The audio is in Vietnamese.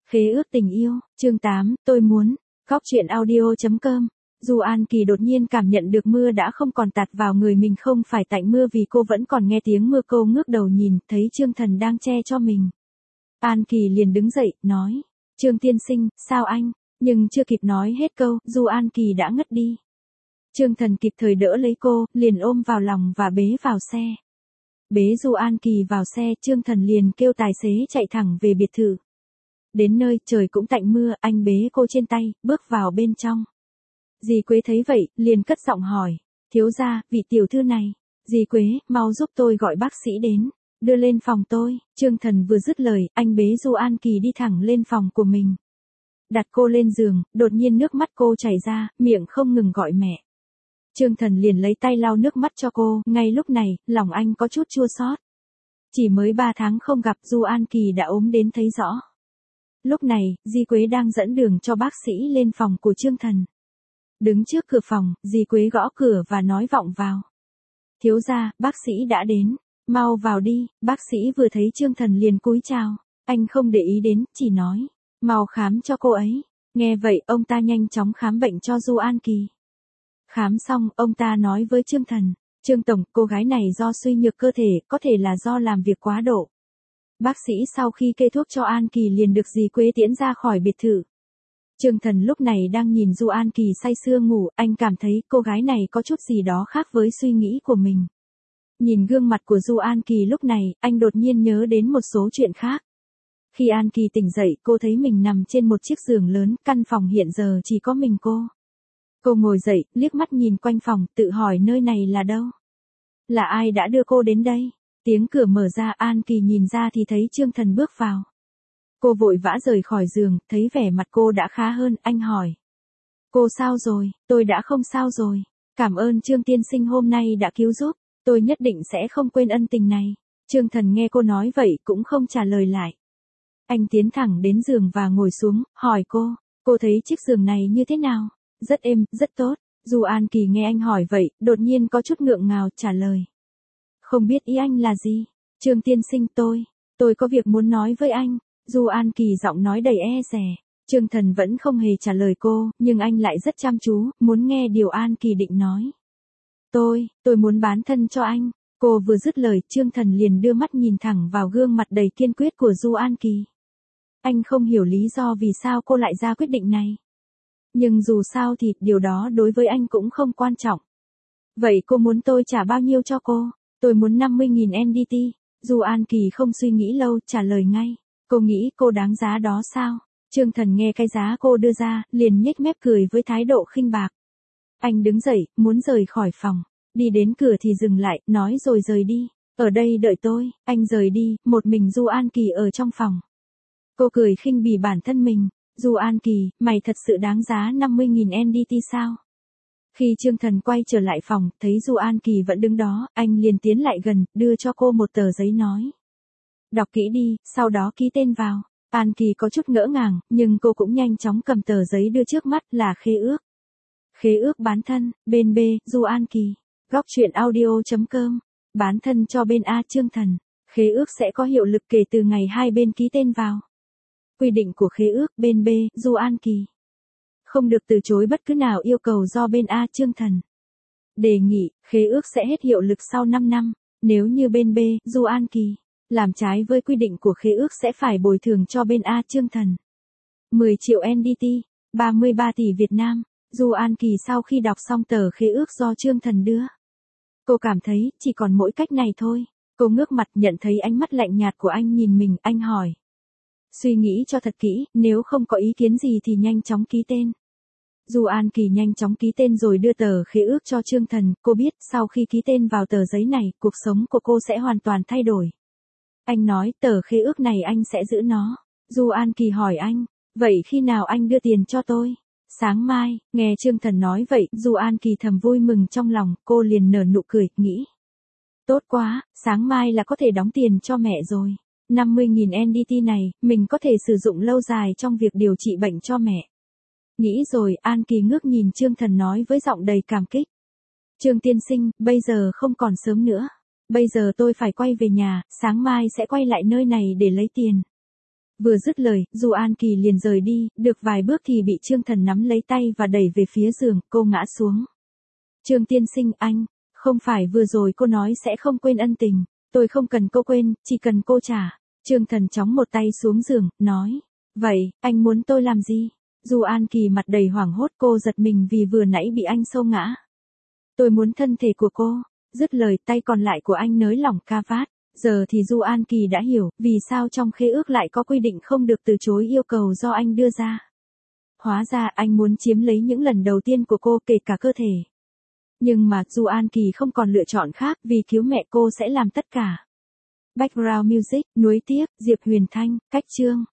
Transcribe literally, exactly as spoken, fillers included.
Khế ước tình yêu, chương tám, tôi muốn, góc truyện audio.com. Dù An Kỳ đột nhiên cảm nhận được mưa đã không còn tạt vào người mình, không phải tạnh mưa vì cô vẫn còn nghe tiếng mưa. Cô ngước đầu nhìn, thấy Trương Thần đang che cho mình. An Kỳ liền đứng dậy, nói, Trương tiên sinh, sao anh? Nhưng chưa kịp nói hết câu, dù An Kỳ đã ngất đi. Trương Thần kịp thời đỡ lấy cô, liền ôm vào lòng và bế vào xe. Bế Du An Kỳ vào xe, Trương Thần liền kêu tài xế chạy thẳng về biệt thự. Đến nơi, trời cũng tạnh mưa, anh bế cô trên tay, bước vào bên trong. Dì Quế thấy vậy, liền cất giọng hỏi, thiếu gia, vị tiểu thư này. Dì Quế, mau giúp tôi gọi bác sĩ đến, đưa lên phòng tôi. Trương Thần vừa dứt lời, anh bế Du An Kỳ đi thẳng lên phòng của mình. Đặt cô lên giường, đột nhiên nước mắt cô chảy ra, miệng không ngừng gọi mẹ. Trương Thần liền lấy tay lau nước mắt cho cô, ngay lúc này, lòng anh có chút chua xót. Chỉ mới ba tháng không gặp, Du An Kỳ đã ốm đến thấy rõ. Lúc này, Di Quế đang dẫn đường cho bác sĩ lên phòng của Trương Thần. Đứng trước cửa phòng, Di Quế gõ cửa và nói vọng vào. Thiếu gia, bác sĩ đã đến, mau vào đi. Bác sĩ vừa thấy Trương Thần liền cúi chào. Anh không để ý đến, chỉ nói, mau khám cho cô ấy. Nghe vậy, ông ta nhanh chóng khám bệnh cho Du An Kỳ. Khám xong, ông ta nói với Trương Thần, Trương Tổng, cô gái này do suy nhược cơ thể, có thể là do làm việc quá độ. Bác sĩ sau khi kê thuốc cho An Kỳ liền được dì Quế tiễn ra khỏi biệt thự. Trương Thần lúc này đang nhìn Du An Kỳ say sưa ngủ, anh cảm thấy cô gái này có chút gì đó khác với suy nghĩ của mình. Nhìn gương mặt của Du An Kỳ lúc này, anh đột nhiên nhớ đến một số chuyện khác. Khi An Kỳ tỉnh dậy, cô thấy mình nằm trên một chiếc giường lớn, căn phòng hiện giờ chỉ có mình cô. Cô ngồi dậy, liếc mắt nhìn quanh phòng, tự hỏi nơi này là đâu? Là ai đã đưa cô đến đây? Tiếng cửa mở ra, An Kỳ nhìn ra thì thấy Trương Thần bước vào. Cô vội vã rời khỏi giường, thấy vẻ mặt cô đã khá hơn, anh hỏi. Cô sao rồi? Tôi đã không sao rồi. Cảm ơn Trương tiên sinh hôm nay đã cứu giúp, tôi nhất định sẽ không quên ân tình này. Trương Thần nghe cô nói vậy cũng không trả lời lại. Anh tiến thẳng đến giường và ngồi xuống, hỏi cô, cô thấy chiếc giường này như thế nào? Rất êm, rất tốt. Du An Kỳ nghe anh hỏi vậy, đột nhiên có chút ngượng ngào trả lời. Không biết ý anh là gì? Trương tiên sinh, tôi, tôi có việc muốn nói với anh. Du An Kỳ giọng nói đầy e dè. Trương Thần vẫn không hề trả lời cô, nhưng anh lại rất chăm chú, muốn nghe điều An Kỳ định nói. Tôi, tôi muốn bán thân cho anh. Cô vừa dứt lời, Trương Thần liền đưa mắt nhìn thẳng vào gương mặt đầy kiên quyết của Du An Kỳ. Anh không hiểu lý do vì sao cô lại ra quyết định này. Nhưng dù sao thì, điều đó đối với anh cũng không quan trọng. Vậy cô muốn tôi trả bao nhiêu cho cô? Tôi muốn năm mươi nghìn en đê tê. Du An Kỳ không suy nghĩ lâu, trả lời ngay. Cô nghĩ cô đáng giá đó sao? Trương Thần nghe cái giá cô đưa ra, liền nhếch mép cười với thái độ khinh bạc. Anh đứng dậy, muốn rời khỏi phòng. Đi đến cửa thì dừng lại, nói rồi rời đi. Ở đây đợi tôi. Anh rời đi, một mình Du An Kỳ ở trong phòng. Cô cười khinh bỉ bản thân mình. Du An Kỳ, mày thật sự đáng giá năm mươi nghìn en đê tê sao? Khi Trương Thần quay trở lại phòng, thấy Du An Kỳ vẫn đứng đó, anh liền tiến lại gần, đưa cho cô một tờ giấy nói. Đọc kỹ đi, sau đó ký tên vào. An Kỳ có chút ngỡ ngàng, nhưng cô cũng nhanh chóng cầm tờ giấy đưa trước mắt, là khế ước. Khế ước bán thân, bên B, Du An Kỳ. Góc truyện audio.com. Bán thân cho bên A, Trương Thần. Khế ước sẽ có hiệu lực kể từ ngày hai bên ký tên vào. Quy định của khế ước, bên B, Du An Kỳ. Không được từ chối bất cứ nào yêu cầu do bên A, Trương Thần. Đề nghị, khế ước sẽ hết hiệu lực sau năm năm, nếu như bên B, Du An Kỳ, làm trái với quy định của khế ước sẽ phải bồi thường cho bên A, Trương Thần. mười triệu en đê tê, ba mươi ba tỷ Việt Nam. Du An Kỳ sau khi đọc xong tờ khế ước do Trương Thần đưa. Cô cảm thấy, chỉ còn mỗi cách này thôi. Cô ngước mặt nhận thấy ánh mắt lạnh nhạt của anh nhìn mình, anh hỏi. Suy nghĩ cho thật kỹ, nếu không có ý kiến gì thì nhanh chóng ký tên. Du An Kỳ nhanh chóng ký tên rồi đưa tờ khế ước cho Trương Thần, cô biết sau khi ký tên vào tờ giấy này, cuộc sống của cô sẽ hoàn toàn thay đổi. Anh nói, tờ khế ước này anh sẽ giữ nó. Du An Kỳ hỏi anh, vậy khi nào anh đưa tiền cho tôi? Sáng mai. Nghe Trương Thần nói vậy, Du An Kỳ thầm vui mừng trong lòng, cô liền nở nụ cười, nghĩ. Tốt quá, sáng mai là có thể đóng tiền cho mẹ rồi. năm mươi nghìn en đê tê này, mình có thể sử dụng lâu dài trong việc điều trị bệnh cho mẹ. Nghĩ rồi, An Kỳ ngước nhìn Trương Thần nói với giọng đầy cảm kích. Trương tiên sinh, bây giờ không còn sớm nữa. Bây giờ tôi phải quay về nhà, sáng mai sẽ quay lại nơi này để lấy tiền. Vừa dứt lời, Du An Kỳ liền rời đi, được vài bước thì bị Trương Thần nắm lấy tay và đẩy về phía giường, cô ngã xuống. Trương tiên sinh, anh, không phải vừa rồi cô nói sẽ không quên ân tình, tôi không cần cô quên, chỉ cần cô trả. Trương Thần chóng một tay xuống giường, nói, vậy, anh muốn tôi làm gì? Du An Kỳ mặt đầy hoảng hốt, cô giật mình vì vừa nãy bị anh xô ngã. Tôi muốn thân thể của cô. Dứt lời, tay còn lại của anh nới lỏng ca vát. Giờ thì Du An Kỳ đã hiểu, vì sao trong khế ước lại có quy định không được từ chối yêu cầu do anh đưa ra. Hóa ra anh muốn chiếm lấy những lần đầu tiên của cô, kể cả cơ thể. Nhưng mà Du An Kỳ không còn lựa chọn khác, vì cứu mẹ cô sẽ làm tất cả. Background music, nuối tiếc, Diệp Huyền Thanh, cách chương.